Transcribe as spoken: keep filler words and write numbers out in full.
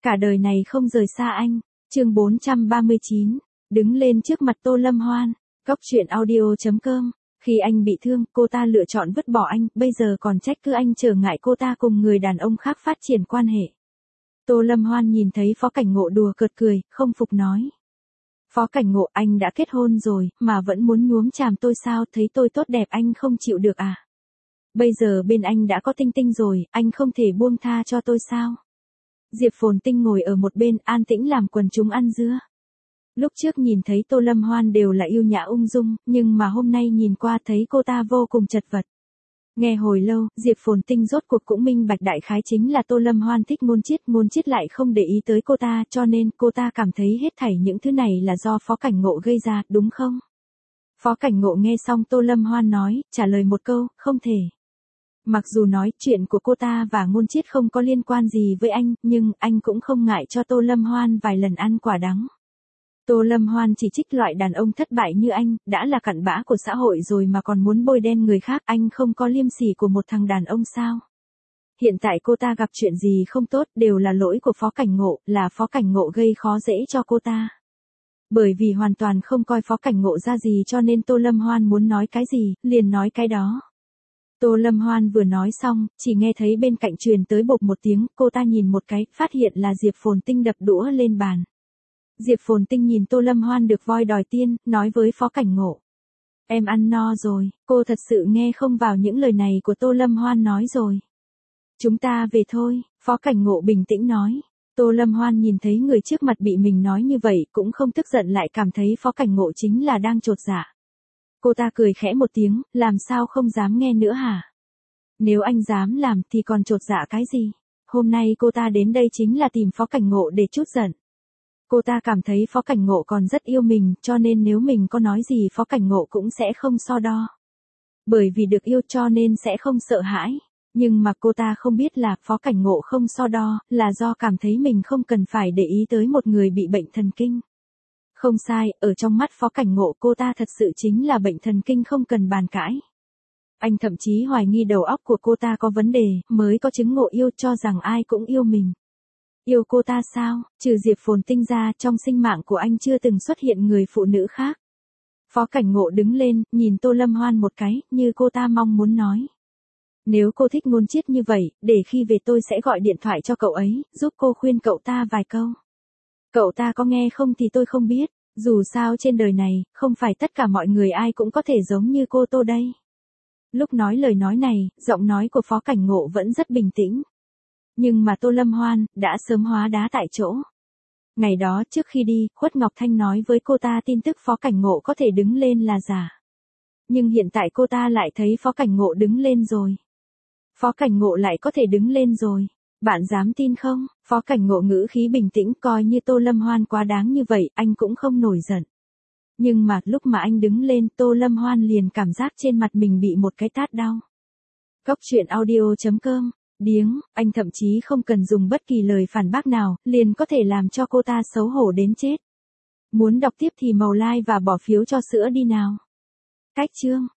Cả đời này không rời xa anh. Chương bốn trăm ba mươi chín. Đứng lên trước mặt Tô Lâm Hoan. Cóc truyện audio chấm com. Khi anh bị thương, cô ta lựa chọn vứt bỏ anh, bây giờ còn trách cứ anh trở ngại cô ta cùng người đàn ông khác phát triển quan hệ. Tô Lâm Hoan nhìn thấy Phó Cảnh Ngộ đùa cợt cười, không phục nói. Phó Cảnh Ngộ, anh đã kết hôn rồi, mà vẫn muốn nhuốm chàm tôi sao, thấy tôi tốt đẹp anh không chịu được à? Bây giờ bên anh đã có Tinh Tinh rồi, anh không thể buông tha cho tôi sao? Diệp Phồn Tinh ngồi ở một bên an tĩnh làm quần chúng ăn dưa. Lúc trước nhìn thấy Tô Lâm Hoan đều là yêu nhã ung dung, nhưng mà hôm nay nhìn qua thấy cô ta vô cùng chật vật. Nghe hồi lâu, Diệp Phồn Tinh rốt cuộc cũng minh bạch đại khái chính là Tô Lâm Hoan thích Ngôn Chiết, Ngôn Chiết lại không để ý tới cô ta, cho nên cô ta cảm thấy hết thảy những thứ này là do Phó Cảnh Ngộ gây ra, đúng không? Phó Cảnh Ngộ nghe xong Tô Lâm Hoan nói, trả lời một câu, không thể. Mặc dù nói chuyện của cô ta và Ngôn Chiết không có liên quan gì với anh, nhưng anh cũng không ngại cho Tô Lâm Hoan vài lần ăn quả đắng. Tô Lâm Hoan chỉ trích loại đàn ông thất bại như anh, đã là cặn bã của xã hội rồi mà còn muốn bôi đen người khác, anh không có liêm sỉ của một thằng đàn ông sao? Hiện tại cô ta gặp chuyện gì không tốt đều là lỗi của Phó Cảnh Ngộ, là Phó Cảnh Ngộ gây khó dễ cho cô ta. Bởi vì hoàn toàn không coi Phó Cảnh Ngộ ra gì cho nên Tô Lâm Hoan muốn nói cái gì, liền nói cái đó. Tô Lâm Hoan vừa nói xong, chỉ nghe thấy bên cạnh truyền tới bộp một tiếng, cô ta nhìn một cái, phát hiện là Diệp Phồn Tinh đập đũa lên bàn. Diệp Phồn Tinh nhìn Tô Lâm Hoan được voi đòi tiên, nói với Phó Cảnh Ngộ. Em ăn no rồi, cô thật sự nghe không vào những lời này của Tô Lâm Hoan nói rồi. Chúng ta về thôi, Phó Cảnh Ngộ bình tĩnh nói. Tô Lâm Hoan nhìn thấy người trước mặt bị mình nói như vậy cũng không tức giận lại cảm thấy Phó Cảnh Ngộ chính là đang chột dạ. Cô ta cười khẽ một tiếng, làm sao không dám nghe nữa hả? Nếu anh dám làm thì còn chột dạ cái gì? Hôm nay cô ta đến đây chính là tìm Phó Cảnh Ngộ để trút giận. Cô ta cảm thấy Phó Cảnh Ngộ còn rất yêu mình, cho nên nếu mình có nói gì Phó Cảnh Ngộ cũng sẽ không so đo. Bởi vì được yêu cho nên sẽ không sợ hãi. Nhưng mà cô ta không biết là Phó Cảnh Ngộ không so đo, là do cảm thấy mình không cần phải để ý tới một người bị bệnh thần kinh. Không sai, ở trong mắt Phó Cảnh Ngộ cô ta thật sự chính là bệnh thần kinh không cần bàn cãi. Anh thậm chí hoài nghi đầu óc của cô ta có vấn đề, mới có chứng ngộ yêu cho rằng ai cũng yêu mình. Yêu cô ta sao, trừ Diệp Phồn Tinh ra trong sinh mạng của anh chưa từng xuất hiện người phụ nữ khác. Phó Cảnh Ngộ đứng lên, nhìn Tô Lâm Hoan một cái, như cô ta mong muốn nói. Nếu cô thích Ngôn Chiết như vậy, để khi về tôi sẽ gọi điện thoại cho cậu ấy, giúp cô khuyên cậu ta vài câu. Cậu ta có nghe không thì tôi không biết, dù sao trên đời này, không phải tất cả mọi người ai cũng có thể giống như cô Tô đây. Lúc nói lời nói này, giọng nói của Phó Cảnh Ngộ vẫn rất bình tĩnh. Nhưng mà Tô Lâm Hoan, đã sớm hóa đá tại chỗ. Ngày đó trước khi đi, Khuất Ngọc Thanh nói với cô ta tin tức Phó Cảnh Ngộ có thể đứng lên là giả. Nhưng hiện tại cô ta lại thấy Phó Cảnh Ngộ đứng lên rồi. Phó Cảnh Ngộ lại có thể đứng lên rồi. Bạn dám tin không? Phó Cảnh Ngộ ngữ khí bình tĩnh, coi như Tô Lâm Hoan quá đáng như vậy, anh cũng không nổi giận. Nhưng mà lúc mà anh đứng lên, Tô Lâm Hoan liền cảm giác trên mặt mình bị một cái tát đau. Cóc truyện audio chấm com. Điếng, anh thậm chí không cần dùng bất kỳ lời phản bác nào, liền có thể làm cho cô ta xấu hổ đến chết. Muốn đọc tiếp thì màu like và bỏ phiếu cho sữa đi nào. Cách chương.